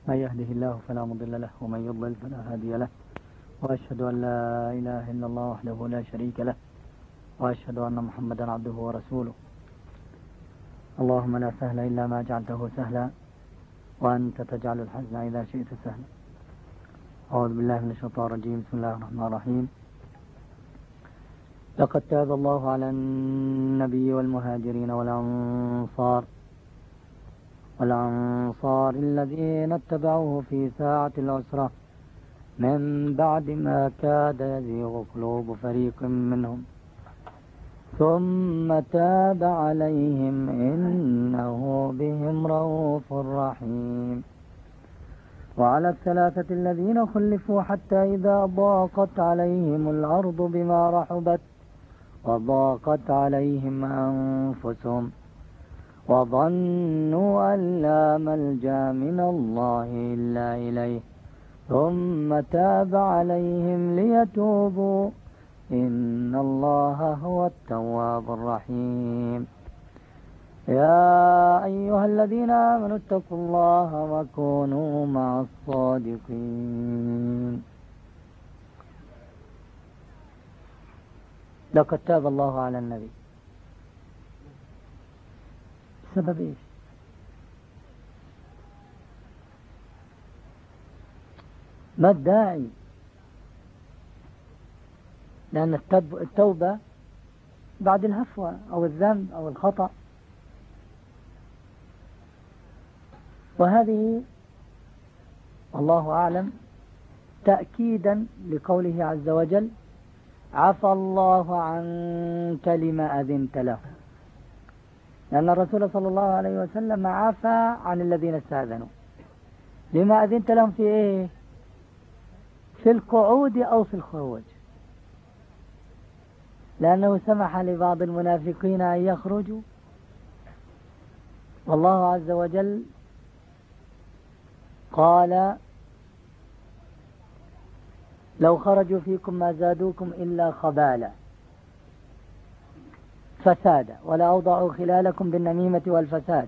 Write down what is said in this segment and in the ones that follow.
من يهده الله فلا مضل له ومن يضلل فلا هادي له، وأشهد أن لا إله إلا الله وحده لا شريك له، وأشهد أن محمدا عبده ورسوله. اللهم لا سهل إلا ما جعلته سهلا، وأنت تجعل الحزن إذا شئت سهلا. أعوذ بالله من الشيطان الرجيم. بسم الله الرحمن الرحيم. لقد تاب الله على النبي والمهاجرين والأنصار الذين اتبعوه في ساعة العسرة من بعد ما كاد يزيغ قلوب فريق منهم ثم تاب عليهم إنه بهم رؤوف رحيم. وعلى الثلاثة الذين خلفوا حتى إذا ضاقت عليهم الأرض بما رحبت وضاقت عليهم أنفسهم وظنوا أن لا ملجأ من الله إلا إليه ثم تاب عليهم ليتوبوا إن الله هو التواب الرحيم. يا أيها الذين آمنوا اتقوا الله وكونوا مع الصادقين. لقد تاب الله على النبي. سبب إيش؟ ما الداعي؟ لأن التوبة بعد الهفوة أو الذنب أو الخطأ، وهذه الله أعلم تأكيدا لقوله عز وجل: عفى الله عنك لما أذنت له. لأن الرسول صلى الله عليه وسلم عفى عن الذين استأذنوا. لما أذنت لهم في إيه؟ في القعود أو في الخروج، لأنه سمح لبعض المنافقين أن يخرجوا، والله عز وجل قال: لو خرجوا فيكم ما زادوكم إلا خبالا فسادا ولا أوضعوا خلالكم بالنميمة والفساد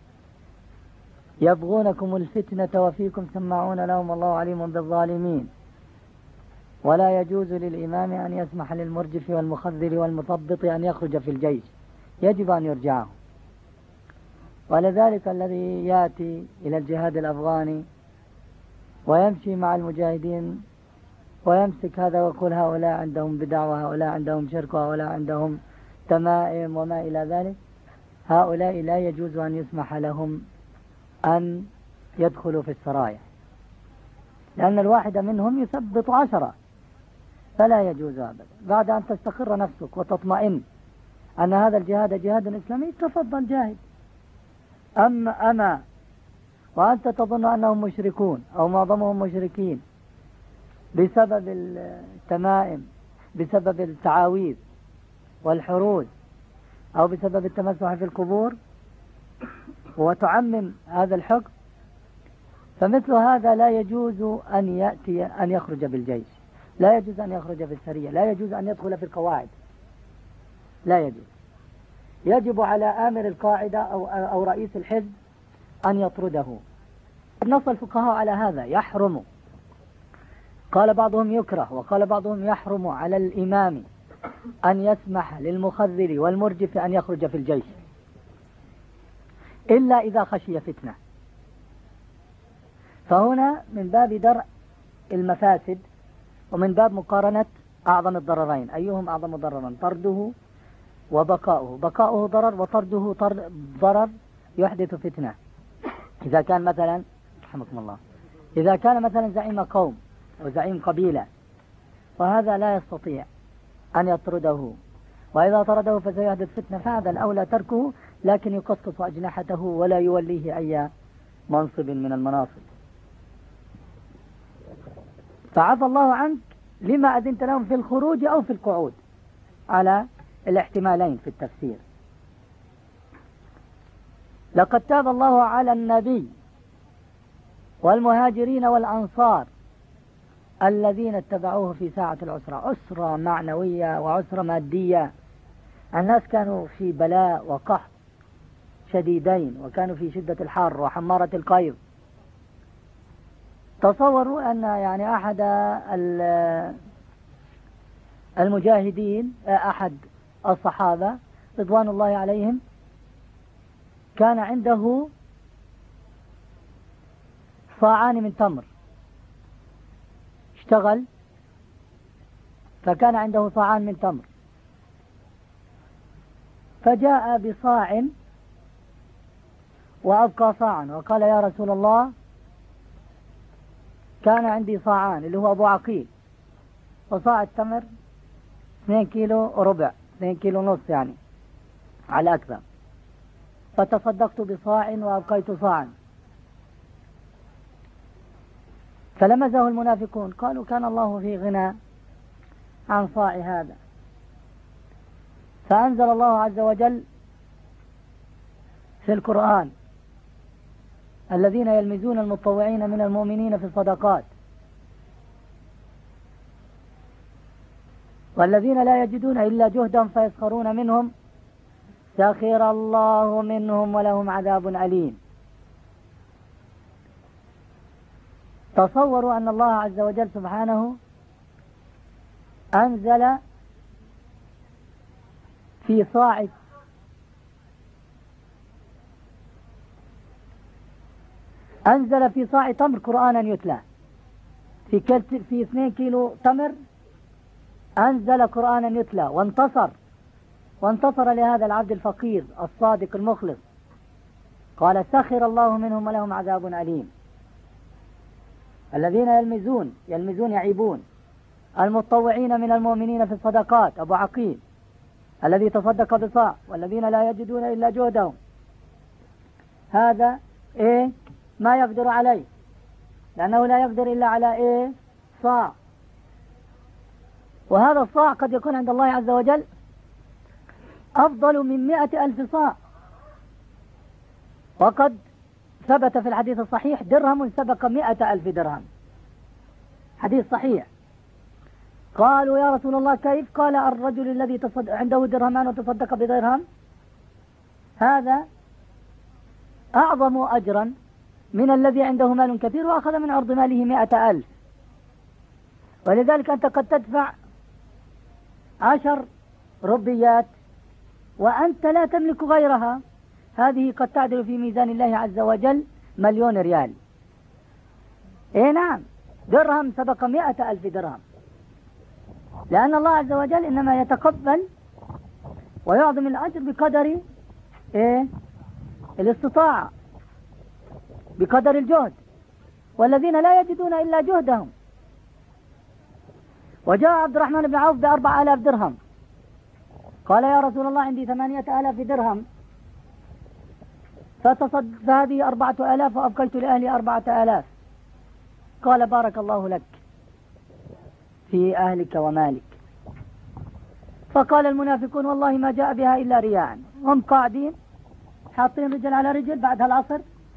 يبغونكم الفتنة وفيكم سماعون لهم والله عليم بالظالمين. ولا يجوز للإمام أن يسمح للمرجف والمخذر والمثبط أن يخرج في الجيش، يجب أن يرجعه. ولذلك الذي يأتي إلى الجهاد الأفغاني ويمشي مع المجاهدين ويمسك هذا ويقول هؤلاء عندهم بدع وهؤلاء عندهم شرك وهؤلاء عندهم تمائم وما إلى ذلك، هؤلاء لا يجوز أن يسمح لهم أن يدخلوا في السرايا، لأن الواحد منهم يثبط 10، فلا يجوز أبدا. بعد أن تستقر نفسك وتطمئن أن هذا الجهاد جهاد إسلامي، تفضل جاهد. أما وأنت تظن أنهم مشركون أو معظمهم مشركين بسبب التمائم، بسبب التعاويذ والحروز، أو بسبب التمسح في القبور، وتعمم هذا الحكم، فمثل هذا لا يجوز أن يخرج بالجيش، لا يجوز أن يخرج في السرية، لا يجوز أن يدخل في القواعد، لا يجوز. يجب على آمر القاعدة أو رئيس الحزب أن يطرده. نص الفقهاء على هذا: يحرم. قال بعضهم يكره، وقال بعضهم يحرم على الإمام أن يسمح للمخذر والمرجف أن يخرج في الجيش إلا إذا خشي فتنة. فهنا من باب درء المفاسد ومن باب مقارنة أعظم الضررين، أيهم أعظم ضررا: طرده وبقاؤه. بقاؤه ضرر وطرده ضرر يحدث فتنة. إذا كان مثلا رحمكم الله، إذا كان مثلا زعيم قوم أو زعيم قبيلة، وهذا لا يستطيع أن يطرده، وإذا طرده فسيحدث فتنة، فهذا الأولى تركه، لكن يقصص أجنحته ولا يوليه أي منصب من المناصب. فعفى الله عنك لما أذنت لهم في الخروج أو في القعود، على الاحتمالين في التفسير. لقد تاب الله على النبي والمهاجرين والأنصار الذين اتبعوه في ساعة العسرة. عسرة معنوية وعسرة مادية. الناس كانوا في بلاء وقحط شديدين، وكانوا في شدة الحر وحمارة القيظ، تصوروا أن يعني أحد المجاهدين، أحد الصحابة رضوان الله عليهم، كان عنده صاعان من تمر، اشتغل فكان عنده صاعان من تمر، فجاء بصاع وأبقى صاعا وقال يا رسول الله كان عندي صاعان، اللي هو أبو عقيل، وصاع التمر 2 كيلو وربع، 2 كيلو ونص يعني على أكثر، فتصدقت بصاع وأبقيت صاعا. فلمزه المنافقون قالوا كان الله في غنى عن صاع هذا، فأنزل الله عز وجل في القرآن الذين يلمزون المتطوعين من المؤمنين في الصدقات والذين لا يجدون إلا جهدهم فيسخرون منهم سخر الله منهم ولهم عذاب أليم. تصوروا أن الله عز وجل سبحانه أنزل في صاع تمر قرآنا يتلى، في 2 كيلو تمر أنزل قرآنا يتلى، وانتصر لهذا العبد الفقير الصادق المخلص، قال سخر الله منهم ولهم عذاب أليم. الذين يلمزون يعيبون المتطوعين من المؤمنين في الصدقات، أبو عقيل الذي تصدق بصاع، والذين لا يجدون إلا جهدهم، هذا ما يقدر عليه، لأنه لا يقدر إلا على صاع، وهذا الصاع قد يكون عند الله عز وجل أفضل من 100,000 صاع. وقد ثبت في الحديث الصحيح درهم سبق 100,000 درهم، حديث صحيح. قالوا يا رسول الله كيف؟ قال الرجل الذي عنده درهمان وتصدق بدرهم هذا أعظم أجرا من الذي عنده مال كثير وأخذ من عرض ماله 100,000. ولذلك أنت قد تدفع 10 ربيات وأنت لا تملك غيرها، هذه قد تعدل في ميزان الله عز وجل 1,000,000 ريال. نعم، درهم سبق 100,000 درهم، لأن الله عز وجل إنما يتقبل ويعظم الأجر بقدر الاستطاعة، بقدر الجهد، والذين لا يجدون إلا جهدهم. وجاء عبد الرحمن بن عوف ب4,000 درهم، قال يا رسول الله عندي 8,000 درهم، فهذه 4,000 وأبقيت لأهلي 4,000. قال بارك الله لك في أهلك ومالك. فقال المنافقون والله ما جاء بها إلا رياء. هم قاعدين حاطين رجل على رجل بعد هالعصر،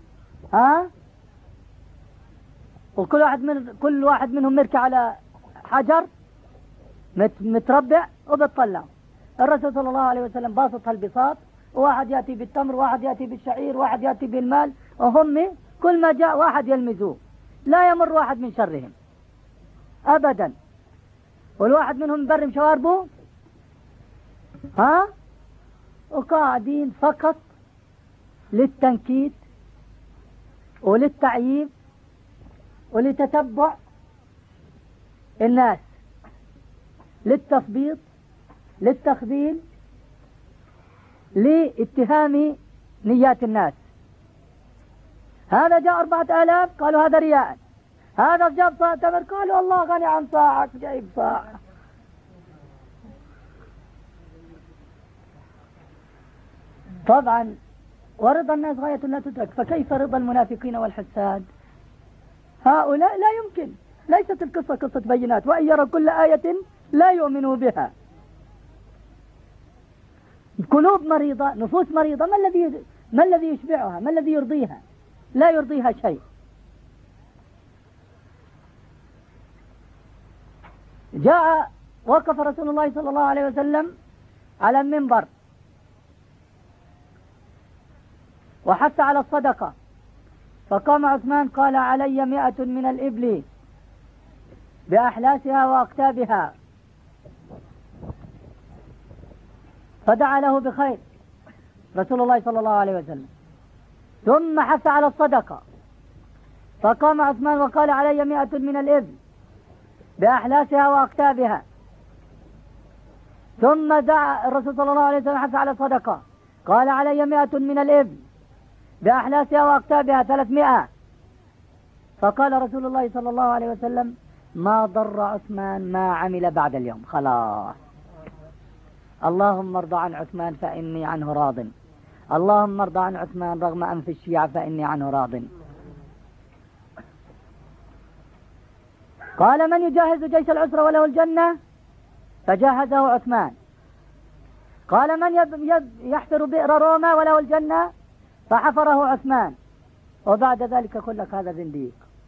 وكل واحد منهم مركع على حجر متربع وبتطلع. الرسول صلى الله عليه وسلم باسط هالبساط، وواحد يأتي بالتمر، واحد يأتي بالشعير، واحد يأتي بالمال، وهم كل ما جاء واحد يلمزوه، لا يمر واحد من شرهم أبدا، والواحد منهم مبرم شواربه وقاعدين فقط للتنكيت وللتعييب ولتتبع الناس، للتثبيط، للتخذيل، لاتهام نيات الناس. هذا جاء 4,000 قالوا هذا رياء، هذا جاب صاع تمر قالوا الله غني عن صاعك جايب صاع. طبعا ورضا الناس غاية لا تدرك، فكيف رضا المنافقين والحساد؟ هؤلاء لا يمكن، ليست القصة قصة بينات، وأن يرى كل آية لا يؤمنوا بها. قلوب مريضة، نفوس مريضة، ما الذي يشبعها؟ ما الذي يرضيها؟ لا يرضيها شيء. وقف رسول الله صلى الله عليه وسلم على المنبر وحث على الصدقة، فقام عثمان قال علي 100 من الإبل بأحلاسها وأقتابها، فدعا له بخير رسول الله صلى الله عليه وسلم، ثم حث على الصدقة، فقام عثمان وقال علي 100 من الإبل بأحلاسها وأقتابها، ثم دعا الرسول صلى الله عليه وسلم حث على الصدقة، قال علي 100 من الإبل بأحلاسها وأقتابها 300. فقال رسول الله صلى الله عليه وسلم ما ضر عثمان ما عمل بعد اليوم، خلاص اللهم ارضى عن عثمان فإني عنه راض، اللهم ارضى عن عثمان رغم أنف الشيعة فإني عنه راض. قال من يجهز جيش العسرة وله الجنة؟ فجهزه عثمان. قال من يحفر بئر روما وله الجنة؟ فحفره عثمان. وبعد ذلك كلك هذا زنديق.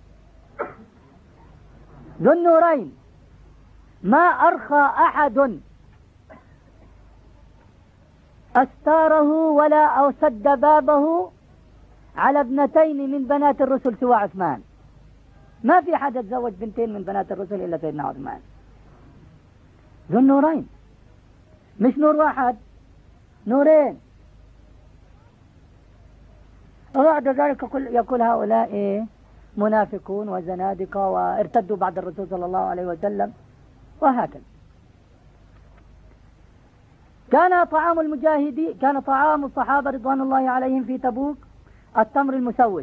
ذو النورين ما أرخى أحد أستاره ولا أوسد بابه على ابنتين من بنات الرسل سوى عثمان. ما في حد تزوج بنتين من بنات الرسل إلا سيدنا عثمان. ذو النورين، مش نور واحد، نورين. وبعد ذلك يقول هؤلاء منافقون وزنادقة وارتدوا بعد الرسول صلى الله عليه وسلم وهكذا. كان طعام الصحابة رضوان الله عليهم في تبوك التمر المسوس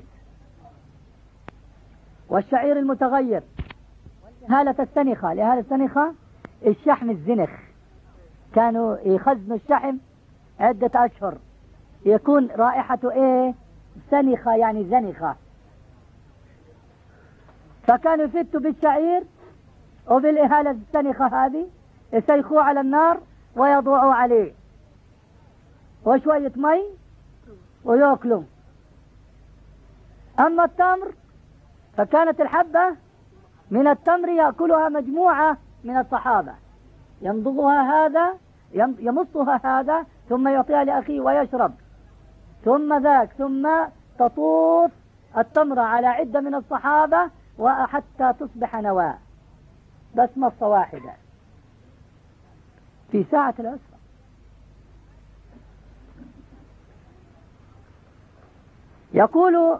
والشعير المتغير والإهالة السنخة. الإهالة السنخة الشحم الزنخ، كانوا يخزنوا الشحم عدة أشهر يكون رائحته سنخة يعني زنخة، فكانوا يفتوا بالشعير وبالإهالة السنخة هذه يسيخوه على النار ويضوعوا عليه وشوية مي ويأكلوا. أما التمر فكانت الحبة من التمر يأكلها مجموعة من الصحابة، يمضغها هذا يمصها هذا ثم يعطيها لأخيه ويشرب، ثم تطوف التمر على عدة من الصحابة وحتى تصبح نواة، بس مصة واحدة في ساعة العسرة. يقول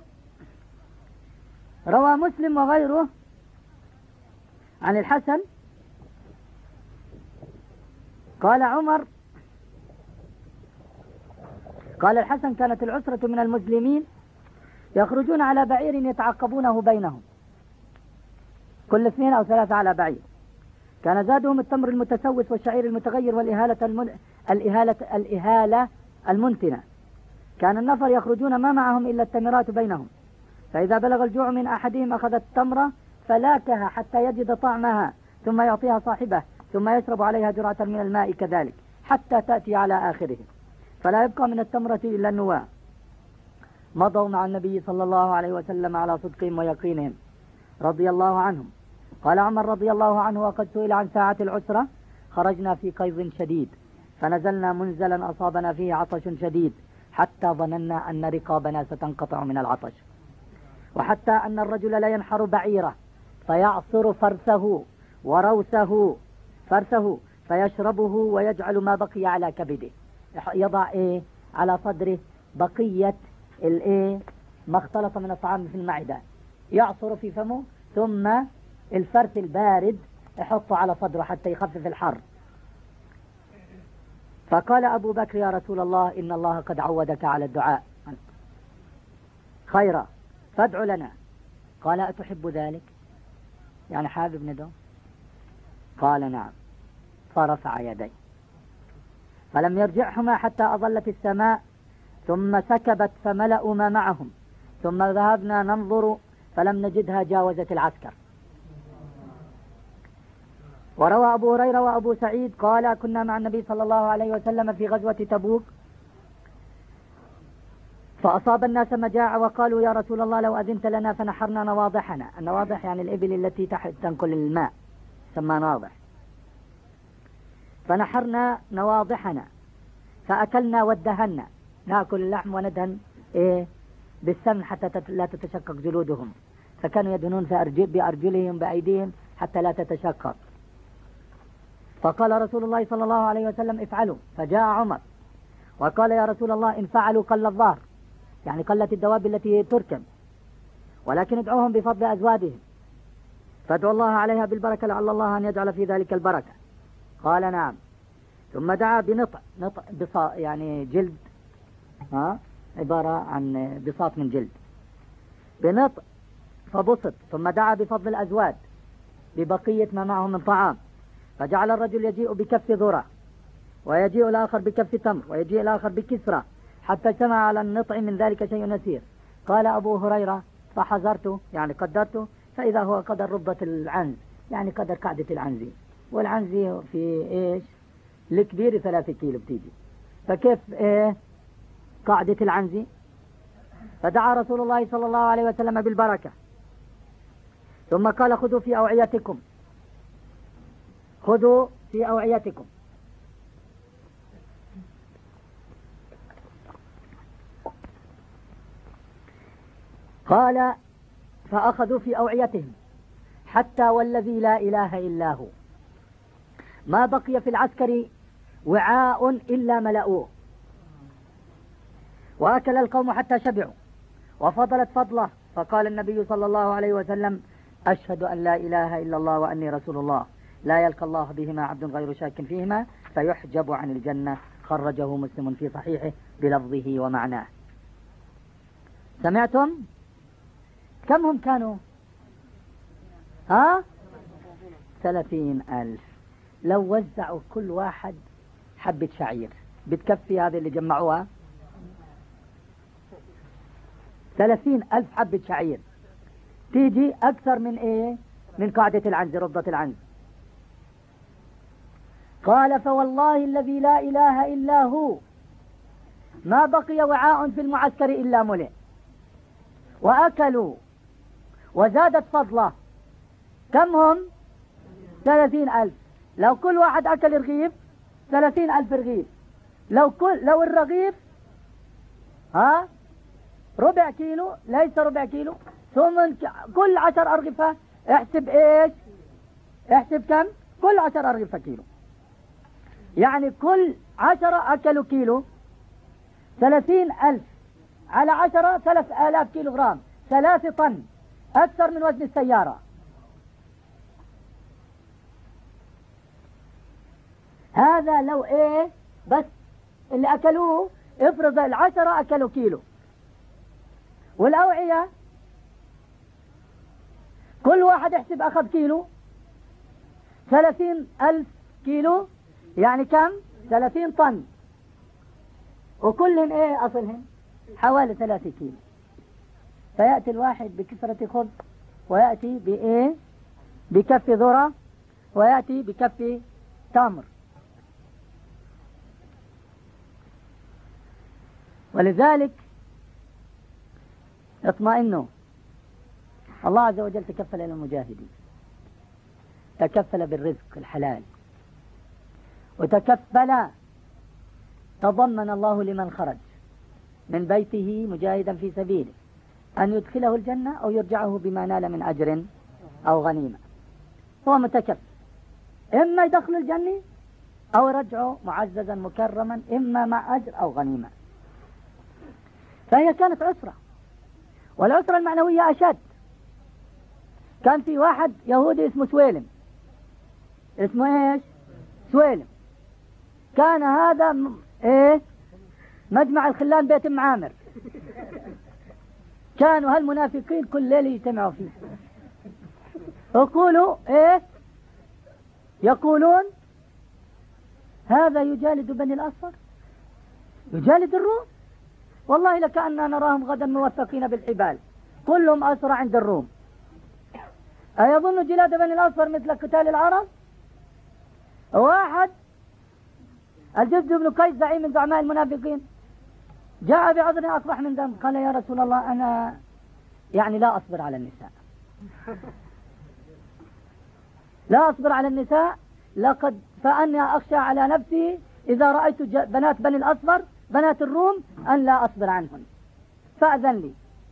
روى مسلم وغيره عن الحسن قال الحسن كانت العسرة من المسلمين يخرجون على بعير يتعقبونه بينهم، كل 2 أو 3 على بعير. كان زادهم التمر المتسوس والشعير المتغير والإهالة المنتنة. كان النفر يخرجون ما معهم إلا التمرات بينهم، فإذا بلغ الجوع من أحدهم أخذ التمرة فلاكها حتى يجد طعمها ثم يعطيها صاحبه ثم يشرب عليها جرعة من الماء كذلك حتى تأتي على آخره، فلا يبقى من التمرة إلا النواة. مضوا مع النبي صلى الله عليه وسلم على صدقهم ويقينهم رضي الله عنهم. قال عمر رضي الله عنه وقد سئل عن ساعة العسرة: خرجنا في قيظ شديد فنزلنا منزلا أصابنا فيه عطش شديد حتى ظننا أن رقابنا ستنقطع من العطش، وحتى أن الرجل لا ينحر بعيره فيعصر فرسه فيشربه ويجعل ما بقي على كبده، يضع على صدره بقية ما اختلط من الطعام في المعدة، يعصر في فمه، ثم الفرث البارد يحطه على صدره حتى يخفف الحر. فقال أبو بكر: يا رسول الله إن الله قد عودك على الدعاء خيرا فادع لنا. قال: أتحب ذلك؟ يعني حابب ندعو؟ قال: نعم. فرفع يديه فلم يرجعهما حتى أظلت السماء ثم سكبت فملأوا ما معهم، ثم ذهبنا ننظر فلم نجدها جاوزت العسكر. وروى أبو هريرة وأبو سعيد قال: كنا مع النبي صلى الله عليه وسلم في غزوة تبوك فأصاب الناس مجاعة وقالوا: يا رسول الله لو أذنت لنا فنحرنا نواضحنا. النواضح يعني الإبل التي تحت تنقل الماء سمى ناضح. فنحرنا نواضحنا فأكلنا وادهنا، نأكل اللحم وندهن بالسمن حتى لا تتشقق جلودهم، فكانوا يدهنون بأرجلهم بأيديهم حتى لا تتشقق. فقال رسول الله صلى الله عليه وسلم افعلوا، فجاء عمر وقال يا رسول الله إن فعلوا قل الظهر، يعني قلت الدواب التي تركب، ولكن ادعوهم بفضل أزوادهم، فادعوا الله عليها بالبركة لعل الله أن يجعل في ذلك البركة. قال نعم. ثم دعا بنطع، يعني جلد، عبارة عن بساط من جلد، بنطع فبسط. ثم دعا بفضل الأزواد ببقية ما معه من طعام، فجعل الرجل يجيء بكف ذرة، ويجيء الآخر بكف تمر، ويجيء الآخر بكسرة، حتى اجتمع على النطع من ذلك شيء يسير. قال أبو هريرة فحذرته، يعني قدرته، فإذا هو قدر ربة العنز، يعني قدر قاعدة العنزي، والعنزي في إيش الكبير 3 كيلو بتيجي، فكيف قاعدة العنزي؟ فدعا رسول الله صلى الله عليه وسلم بالبركة، ثم قال خذوا في أوعيتكم، خذوا في أوعيتكم. قال فأخذوا في أوعيتهم حتى والذي لا إله إلا هو ما بقي في العسكر وعاء إلا ملأوه، وأكل القوم حتى شبعوا وفضلت فضله. فقال النبي صلى الله عليه وسلم أشهد أن لا إله إلا الله وأني رسول الله، لا يلقى الله بهما عبد غير شاك فيهما فيحجب عن الجنة. خرجه مسلم في صحيحه بلفظه ومعناه. سمعتم؟ كم هم كانوا؟ 30,000. لو وزعوا كل واحد حبة شعير بتكفي هذه اللي جمعوها؟ 30,000 حبة شعير تيجي أكثر من من قاعدة العنز، ربضة العنز. قال فوالله الذي لا إله إلا هو ما بقي وعاء في المعسكر إلا ملئ، وأكلوا وزادت فضله. كم هم؟ 30,000. لو كل واحد أكل رغيف 30,000 رغيف. لو الرغيف ربع كيلو، ليس ربع كيلو، ثم كل 10 أرغفة احسب احسب كم؟ كل 10 أرغفة كيلو، يعني كل 10 أكلوا كيلو. 30,000 على 10 3,000 كيلو غرام، 3 طن، أكثر من وزن السيارة. هذا لو بس اللي أكلوه، افرض 10 أكلوا كيلو، والأوعية كل واحد يحسب أخذ كيلو. 30,000 كيلو يعني كم؟ 30 طن، وكلهم أصلهم حوالي 3 كيلو. فيأتي الواحد بكسرة خبز، ويأتي بكف ذرة، ويأتي بكف تمر. ولذلك اطمئنوا، الله عز وجل تكفل للمجاهدين، تكفل بالرزق الحلال، وتكفل تضمن الله لمن خرج من بيته مجاهدا في سبيله أن يدخله الجنة أو يرجعه بما نال من أجر أو غنيمة. هو متكفل، إما يدخل الجنة أو يرجعه معززا مكرما، إما مع أجر أو غنيمة. فهي كانت عسرة، والعسرة المعنوية أشد. كان في واحد يهودي اسمه سويلم، اسمه سويلم. كان هذا مجمع الخلان بيت ام عامر، كانوا هالمنافقين كل ليلة يجتمعوا فيه، يقولون هذا يجالد بني الأصفر، يجالد الروم، والله لكأننا نراهم غدا موثقين بالحبال، كلهم أسرى عند الروم. أيظن جلاد بني الأصفر مثل قتال العرب؟ واحد الجد بن قيس زعيم من زعماء المنافقين جاء بعذر أقبح من ذنب، قال يا رسول الله أنا يعني لا أصبر على النساء، لا أصبر على النساء، لقد فأني أخشى على نفسي إذا رأيت بنات بني الأصفر بنات الروم أن لا أصبر عنهن، فأذن لي.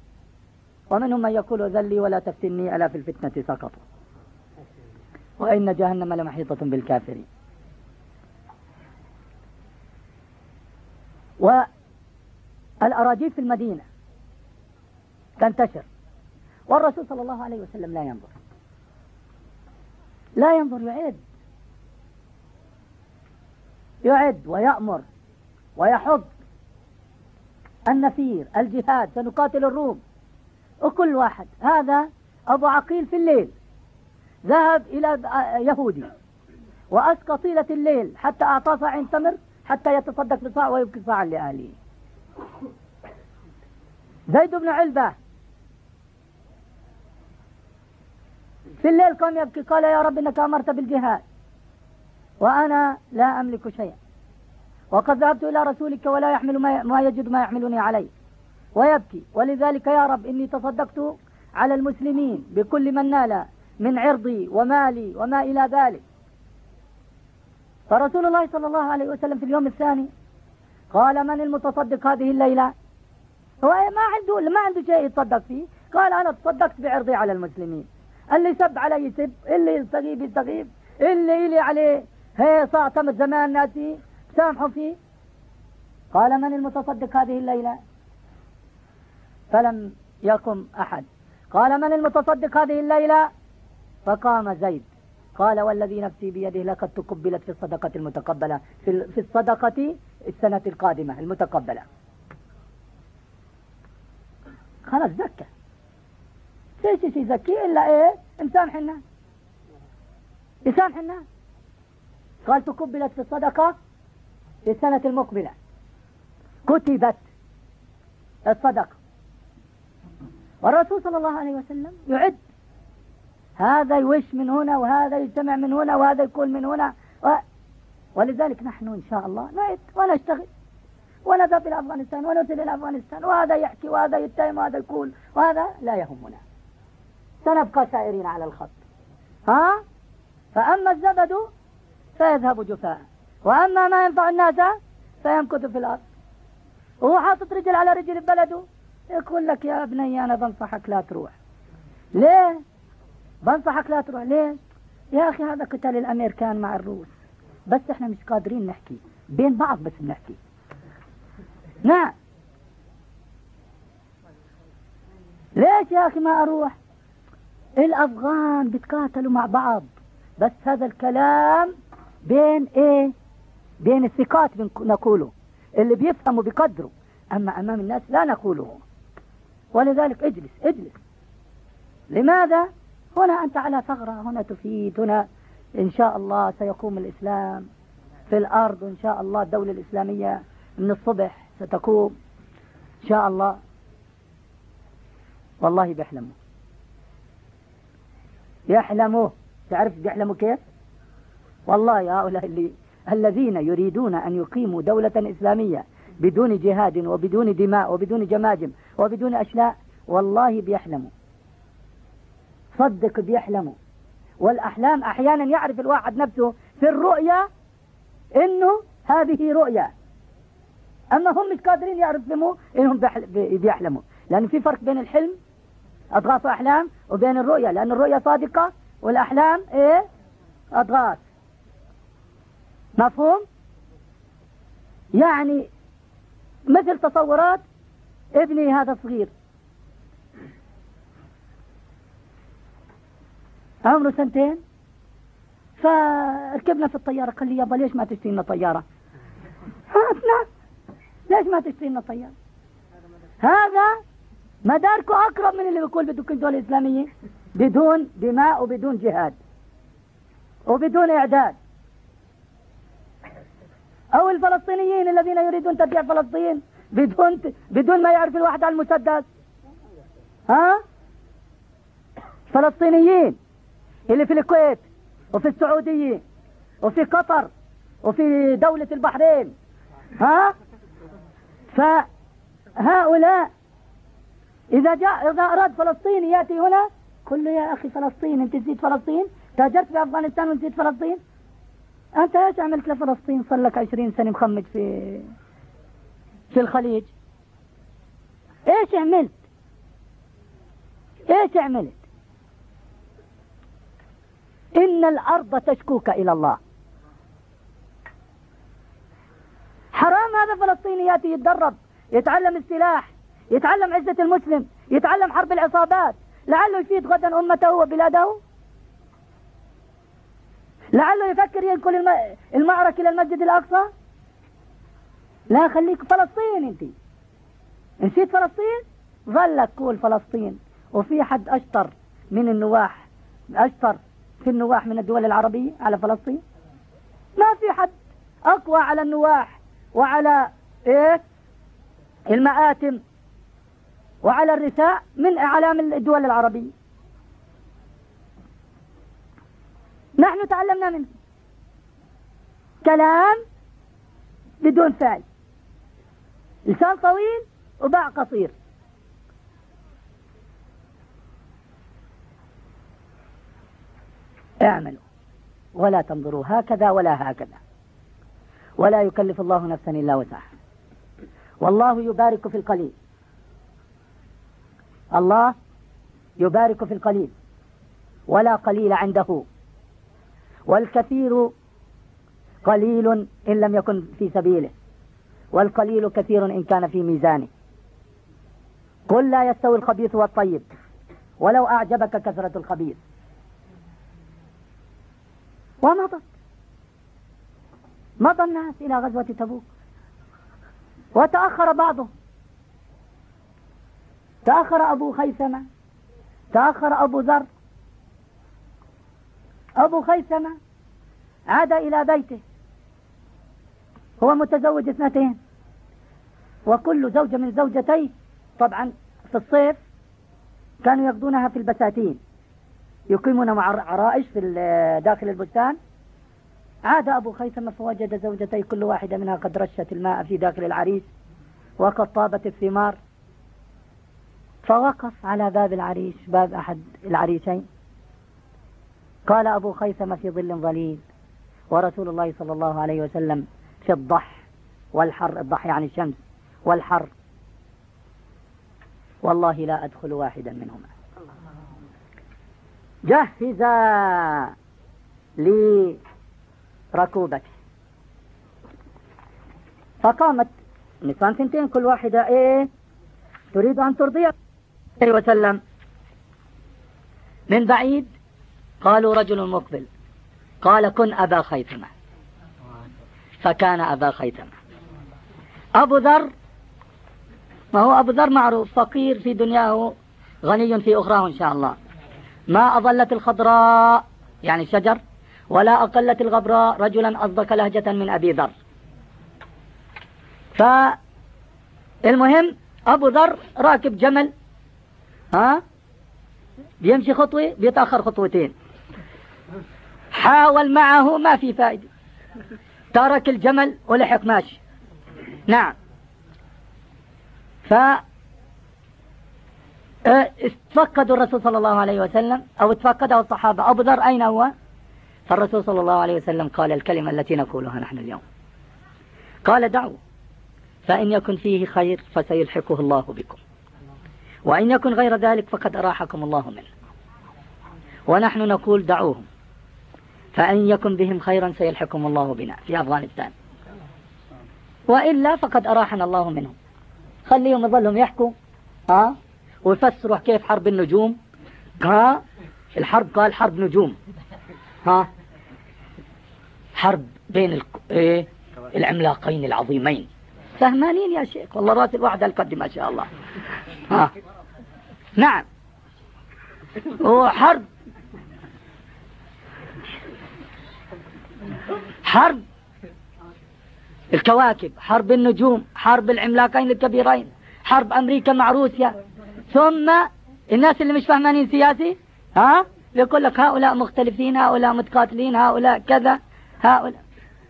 ومنهم من يقول ذلي ولا تفتني ألا في الفتنة سقطوا وإن جهنم لمحيطة بالكافرين. والأراجيف في المدينة تنتشر، والرسول صلى الله عليه وسلم لا ينظر يعد ويأمر ويحض النفير الجهاد، سنقاتل الروم. وكل واحد، هذا أبو عقيل في الليل ذهب إلى يهودي وأسقى طيلة الليل حتى أعطاه صاع تمر حتى يتصدق بصاع ويبكي صاعا لأهله. زيد بن علبة في الليل قام يبكي، قال يا رب إنك أمرت بالجهاد وأنا لا أملك شيئا، وقد ذهبت إلى رسولك ولا يحمل ما يجد ما يحملني عليه، ويبكي، ولذلك يا رب إني تصدقت على المسلمين بكل من نال من عرضي ومالي وما إلى ذلك. فرسول الله صلى الله عليه وسلم في اليوم الثاني قال من المتصدق هذه الليلة؟ هو ما عنده شيء يتصدق فيه، قال أنا تصدقت بعرضي على المسلمين، اللي سب علي يسب، اللي يستغيب يستغيب، اللي يلي عليه هي صاع تمر زمان ناسي سامحوا فيه. قال من المتصدق هذه الليلة؟ فلم يقم أحد. قال من المتصدق هذه الليلة؟ فقام زيد قال والذي نفسي بيده لقد تقبلت في الصدقة المتقبلة في الصدقة السنة القادمة المتقبلة. خلاص زكى، شيء يزكي إلا إيه؟ مسامح الناس، يسامح الناس. قال تقبلت في الصدقة في السنة المقبلة، كتبت الصدقة. والرسول صلى الله عليه وسلم يعد، هذا يوش من هنا وهذا يجتمع من هنا وهذا يقول من هنا ولذلك نحن إن شاء الله نعد ونشتغل ونذهب إلى أفغانستان ونرسل إلى أفغانستان، وهذا يحكي وهذا يتهم وهذا يقول وهذا لا يهمنا، سنبقى سائرين على الخط. فأما الزبد فيذهب جفاء، وأما ما ينفع الناس فيمكث في الأرض. وهو حاطط رجل على رجل ببلده يقول لك يا ابني أنا بنصحك لا تروح. ليه بنصحك لا تروح؟ ليه يا أخي؟ هذا قتال الأمريكان مع الروس، بس احنا مش قادرين نحكي بين بعض، بس بنحكي. نعم ليش يا أخي ما أروح؟ الأفغان بيتقاتلوا مع بعض، بس هذا الكلام بين إيه؟ بين الثقات نقوله، اللي بيفهموا بيقدروا، أما أمام الناس لا نقوله. ولذلك اجلس. لماذا؟ هنا أنت على ثغرة، هنا تفيد، هنا إن شاء الله سيقوم الإسلام في الأرض، وإن شاء الله الدولة الإسلامية من الصبح ستقوم إن شاء الله. والله بيحلموا. تعرف بيحلموا كيف؟ والله هؤلاء الذين يريدون أن يقيموا دولة إسلامية بدون جهاد وبدون دماء وبدون جماجم وبدون أشلاء، والله بيحلموا، صدق بيحلموا. والأحلام أحيانا يعرف الواحد نفسه في الرؤيا إنه هذه رؤيا، أما هم مش قادرين يعرفوا إنهم بيحلموا، لأن في فرق بين الحلم أضغاث أحلام وبين الرؤيا، لأن الرؤيا صادقة والأحلام إيه؟ أضغاث. مفهوم؟ يعني مثل تصورات ابني هذا صغير عمره 2 فركبنا في الطيارة، قال لي يابا ليش ما تشتري لنا طيارة؟ ليش ما تشتري لنا طيارة؟ هذا مداركه أقرب من اللي بيقول بدك الدولة الإسلامية بدون دماء وبدون جهاد وبدون إعداد. أو الفلسطينيين الذين يريدون ترجيع فلسطين بدون ما يعرف الواحد عن المسدس. فلسطينيين اللي في الكويت وفي السعودية وفي قطر وفي دولة البحرين، فهؤلاء إذا أراد فلسطيني يأتي هنا قل له يا أخي فلسطين، أنت نسيت فلسطين؟ تاجرت في أفغانستان ونسيت فلسطين؟ أنت إيش عملت لفلسطين؟ صار لك 20 سنة مخمج في الخليج، إيش عملت؟ ايش عملت؟ إن الأرض تشكوك إلى الله. حرام هذا فلسطيني يأتي يتدرب، يتعلم السلاح، يتعلم عزة المسلم، يتعلم حرب العصابات، لعله يفيد غدا أمته وبلاده، لعله يفكر ينقل المعركة إلى المسجد الأقصى. لا، خليك فلسطين. انت نسيت فلسطين؟ ظلك كول فلسطين. وفي حد أشطر من النواح، أشطر في النواح من الدول العربية على فلسطين؟ ما في حد أقوى على النواح وعلى إيه المآتم وعلى الرثاء من أعلام الدول العربية. نحن تعلمنا منه كلام بدون فعل، لسان طويل وباع قصير. اعملوا ولا تنظروا هكذا ولا هكذا، ولا يكلف الله نفسا إلا وسعها، والله يبارك في القليل. الله يبارك في القليل ولا قليل عنده، والكثير قليل إن لم يكن في سبيله، والقليل كثير إن كان في ميزانه. قل لا يستوي الخبيث والطيب ولو أعجبك كثرة الخبيث. مضى الناس إلى غزوة تبوك وتأخر بعضهم، تأخر أبو خيثمة، تأخر أبو ذر. أبو خيثمة عاد إلى بيته، هو متزوج 2، وكل زوجة من زوجتيه طبعا في الصيف كانوا يقضونها في البساتين، يقيمون مع عرائش في داخل البستان. عاد أبو خيثمة فوجد زوجتي كل واحدة منها قد رشت الماء في داخل العريس وقد طابت الثمار، فوقف على باب العريش، باب أحد العريشين. قال أبو خيثمة في ظل ظليل ورسول الله صلى الله عليه وسلم في الضح والحر، الضح يعني الشمس والحر، والله لا أدخل واحدا منهما. جهز لركوبته. فقامت نسوان 2 كل واحدة تريد أن ترضي عليه وسلم. من بعيد قالوا رجل مقبل، قال كن أبا خيثمة، فكان أبا خيثمة. أبو ذر، ما هو أبو ذر معروف فقير في دنياه غني في أخراه إن شاء الله. ما أظلت الخضراء يعني شجر ولا أقلت الغبراء رجلا أصدق لهجة من أبي ذر. فالمهم أبو ذر راكب جمل، بيمشي خطوة بيتأخر خطوتين، حاول معه ما في فائدة، ترك الجمل ولحق ماشي. نعم. اتفقدوا الرسول صلى الله عليه وسلم، أو اتفقده الصحابة، أبو ذر أين هو؟ فالرسول صلى الله عليه وسلم قال الكلمة التي نقولها نحن اليوم، قال دعوا، فإن يكن فيه خير فسيلحقه الله بكم، وإن يكن غير ذلك فقد أراحكم الله منه. ونحن نقول دعوهم، فإن يكن بهم خيرا سيلحقكم الله بنا في أفغانستان، وإلا فقد أراحنا الله منهم. خليهم يظلهم يحكوا ويفسروا كيف حرب النجوم. الحرب قال حرب نجوم، حرب بين العملاقين العظيمين. فهمانين يا شيخ، والله راس الواحد القد ما شاء الله. نعم. وحرب الكواكب، حرب النجوم، حرب العملاقين الكبيرين، حرب أمريكا مع روسيا. ثم الناس اللي مش فاهمانين سياسي يقول لك هؤلاء مختلفين، هؤلاء متقاتلين، هؤلاء كذا، هؤلاء.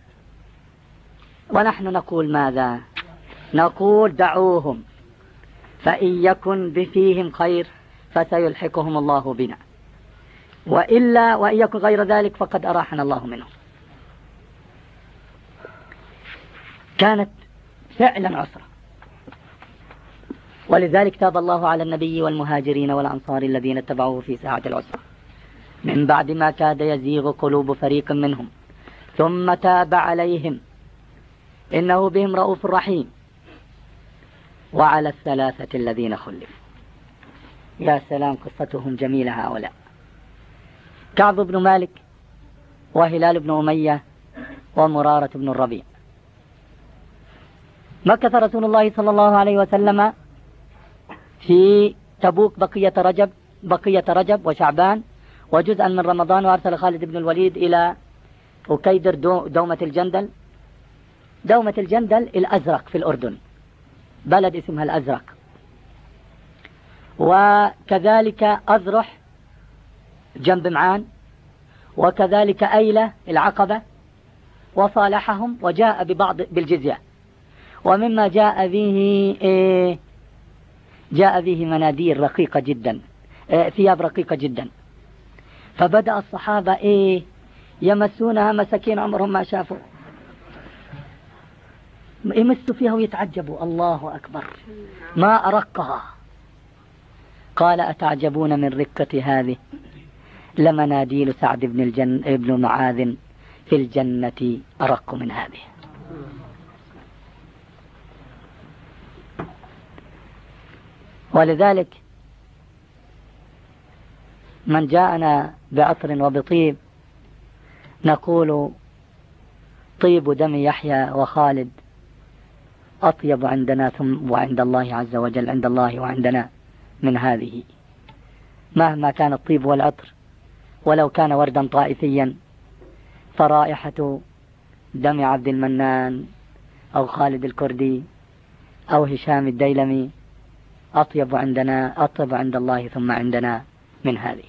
ونحن نقول ماذا؟ نقول دعوهم، فإن يكن فيهم خير فسيلحقهم الله بنا، وإلا وإن يكن غير ذلك فقد أراحنا الله منهم. كانت فعلا عسرة، ولذلك تاب الله على النبي والمهاجرين والأنصار الذين اتبعوه في ساعة العسرة من بعد ما كاد يزيغ قلوب فريق منهم ثم تاب عليهم إنه بهم رؤوف رحيم. وعلى الثلاثة الذين خلفوا. يا سلام، قصتهم جميلة هؤلاء: كعب بن مالك، وهلال بن أمية، ومرارة بن الربيع. مكث رسول الله صلى الله عليه وسلم في تبوك بقية رجب وشعبان وجزءا من رمضان، وأرسل خالد بن الوليد إلى أكيدر دومة الجندل الأزرق في الأردن، بلد اسمها الأزرق، وكذلك أذرح جنب معان، وكذلك أيلة العقبة، وصالحهم وجاء بالجزية. ومما جاء به مناديل رقيقة جدا، ثياب رقيقة جدا. فبدأ الصحابة يمسونها، مساكين عمرهم ما شافوا، يمسوا فيها ويتعجبوا: الله أكبر ما أرقها. قال: أتعجبون من رقة هذه؟ لمناديل سعد بن معاذ في الجنة أرق من هذه. ولذلك من جاءنا بعطر وبطيب نقول: طيب دم يحيى وخالد أطيب عندنا ثم وعند الله عز وجل، عند الله وعندنا من هذه. مهما كان الطيب والعطر ولو كان وردا طائفيا، فرائحة دم عبد المنان أو خالد الكردي أو هشام الديلمي أطيب عند الله ثم عندنا من هذه.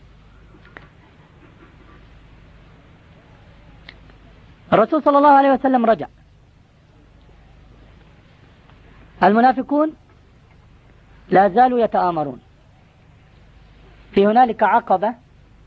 الرسول صلى الله عليه وسلم رجع. المنافقون لا زالوا يتآمرون. في هنالك عقبة،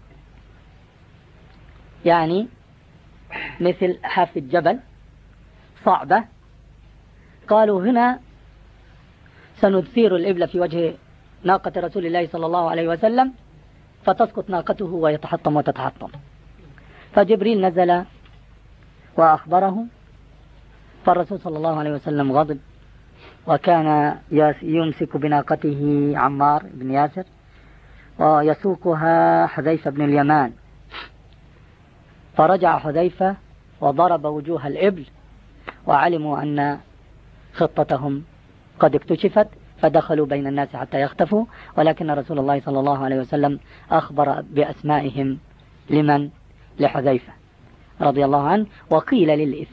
يعني مثل حافة جبل صعبة، قالوا: هنا سنثير الإبل في وجه ناقة رسول الله صلى الله عليه وسلم فتسقط ناقته ويتحطم وتتحطم. فجبريل نزل وأخبره، فالرسول صلى الله عليه وسلم غضب، وكان يمسك بناقته عمار بن ياسر ويسوقها حذيفة بن اليمان. فرجع حذيفة وضرب وجوه الإبل، وعلموا أن خطتهم قد اكتشفت، فدخلوا بين الناس حتى يختفوا. ولكن رسول الله صلى الله عليه وسلم أخبر بأسمائهم لحذيفة رضي الله عنه، وقيل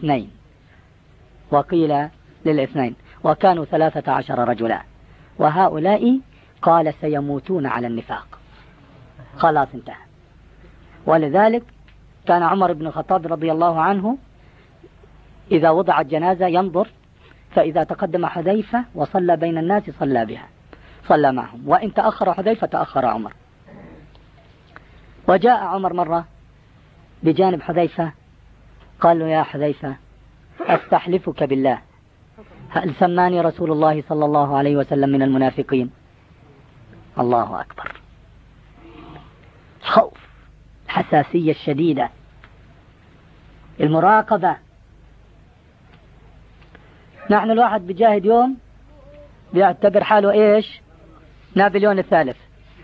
للاثنين، وكانوا 13 رجلا. وهؤلاء قال: سيموتون على النفاق. خلاص انتهى. ولذلك كان عمر بن الخطاب رضي الله عنه إذا وضعت جنازة ينظر، فإذا تقدم حذيفة وصلى بين الناس صلى معهم، وإن تأخر حذيفة تأخر عمر. وجاء عمر مرة بجانب حذيفة قال له: يا حذيفة، أستحلفك بالله، هل سماني رسول الله صلى الله عليه وسلم من المنافقين؟ الله أكبر. الخوف، الحساسية الشديدة، المراقبة. نحن الواحد بجاهد يوم بيعتبر حاله نابليون الثالث،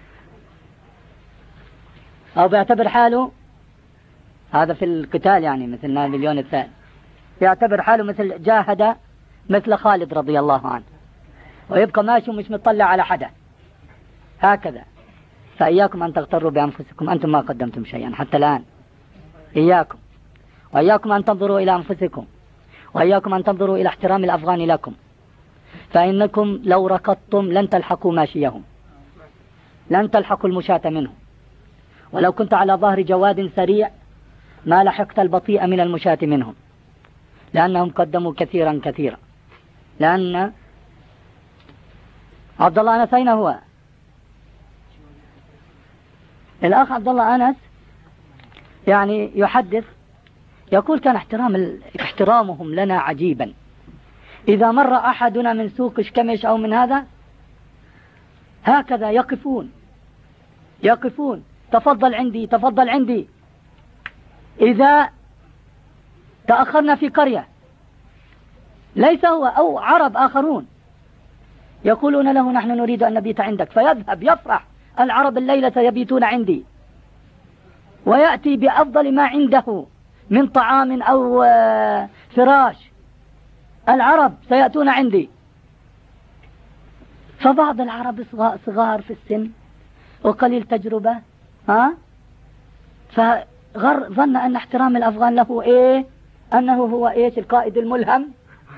أو بيعتبر حاله، هذا في القتال يعني مثل نابليون الثالث، بيعتبر حاله مثل جاهد مثل خالد رضي الله عنه، ويبقى ماشي ومش مطلع على حدا هكذا. فإياكم أن تغتروا بأنفسكم، أنتم ما قدمتم شيئا حتى الآن. إياكم، وإياكم أن تنظروا إلى أنفسكم، وإياكم أن تنظروا إلى احترام الأفغان لكم، فإنكم لو ركضتم لن تلحقوا ماشيهم، لن تلحقوا المشاة منهم. ولو كنت على ظهر جواد سريع ما لحقت البطيء من المشاة منهم، لأنهم قدموا كثيرا. لأن عبد الله أنس أين هو؟ الأخ عبد الله أنس يعني يحدث، يقول: كان احترامهم لنا عجيبا. إذا مر أحدنا من سوق شكمش أو من هذا هكذا يقفون تفضل عندي تفضل عندي. إذا تأخرنا في قرية ليس هو أو عرب آخرون يقولون له نحن نريد أن نبيت عندك، فيذهب يفرح العرب الليلة يبيتون عندي، ويأتي بأفضل ما عنده من طعام أو فراش. العرب سيأتون عندي. فبعض العرب صغار في السن وقليل تجربة فظن أن احترام الأفغان له إيه؟ أنه هو إيش؟ القائد الملهم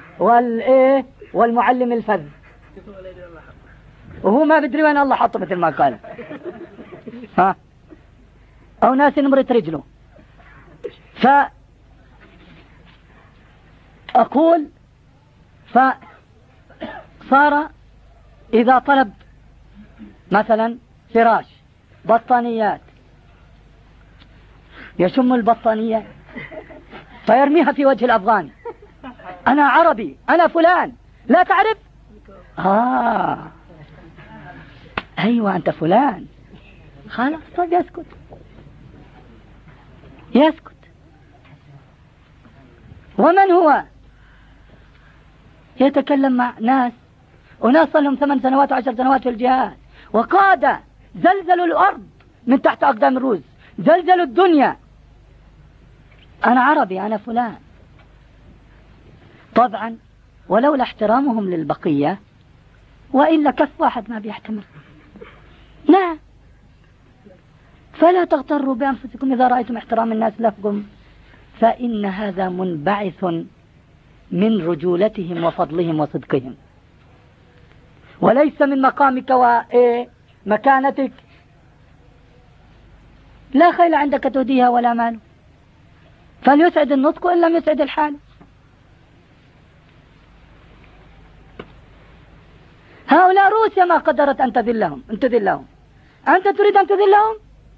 والمعلم الفذ، وهو ما بدري وين الله حطه مثل ما قال أو ناس نمرت رجله. فأقول فصار إذا طلب مثلا فراش بطانيات يشم البطانية فيرميها في وجه الأفغاني. أنا عربي، أنا فلان، لا تعرف؟ أيوة أنت فلان. خلاص طب يسكت. ومن هو؟ يتكلم مع ناس وناس لهم 8 سنوات و10 سنوات في الجهاد، وقادة زلزلوا الأرض من تحت أقدام الروس، زلزلوا الدنيا. أنا عربي، أنا فلان. طبعا ولولا احترامهم للبقية، وإلا كف واحد ما بيحتمل. نعم. فلا تغتروا بأنفسكم إذا رأيتم احترام الناس لكم، فإن هذا منبعث من رجولتهم وفضلهم وصدقهم، وليس من مقامك ومكانتك. لا خيل عندك تهديها ولا مال، فليسعد النطق إن لم يسعد الحال. هؤلاء روسيا ما قدرت أن تذلهم. أنت تريد أن تذلهم؟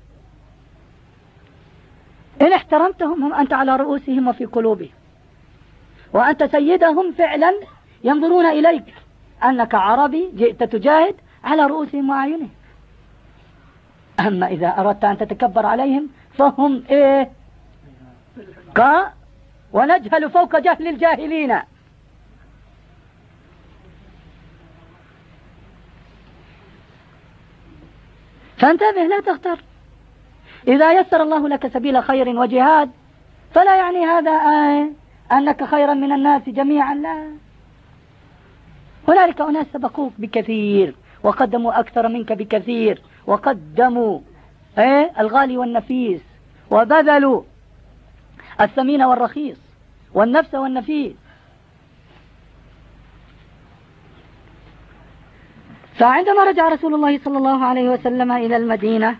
إن احترمتهم هم أنت على رؤوسهم وفي قلوبهم، وأنت سيدهم فعلا، ينظرون إليك أنك عربي جئت تجاهد على رؤوسهم وأعينهم. أما إذا أردت أن تتكبر عليهم فهم ونجهل فوق جهل الجاهلين. فانتبه، لا تغتر. إذا يسر الله لك سبيل خير وجهاد فلا يعني هذا أنك خيرا من الناس جميعا، لا. هنالك أناس سبقوك بكثير وقدموا أكثر منك بكثير، وقدموا الغالي والنفيس، وبذلوا الثمين والرخيص والنفس والنفيس. فعندما رجع رسول الله صلى الله عليه وسلم إلى المدينة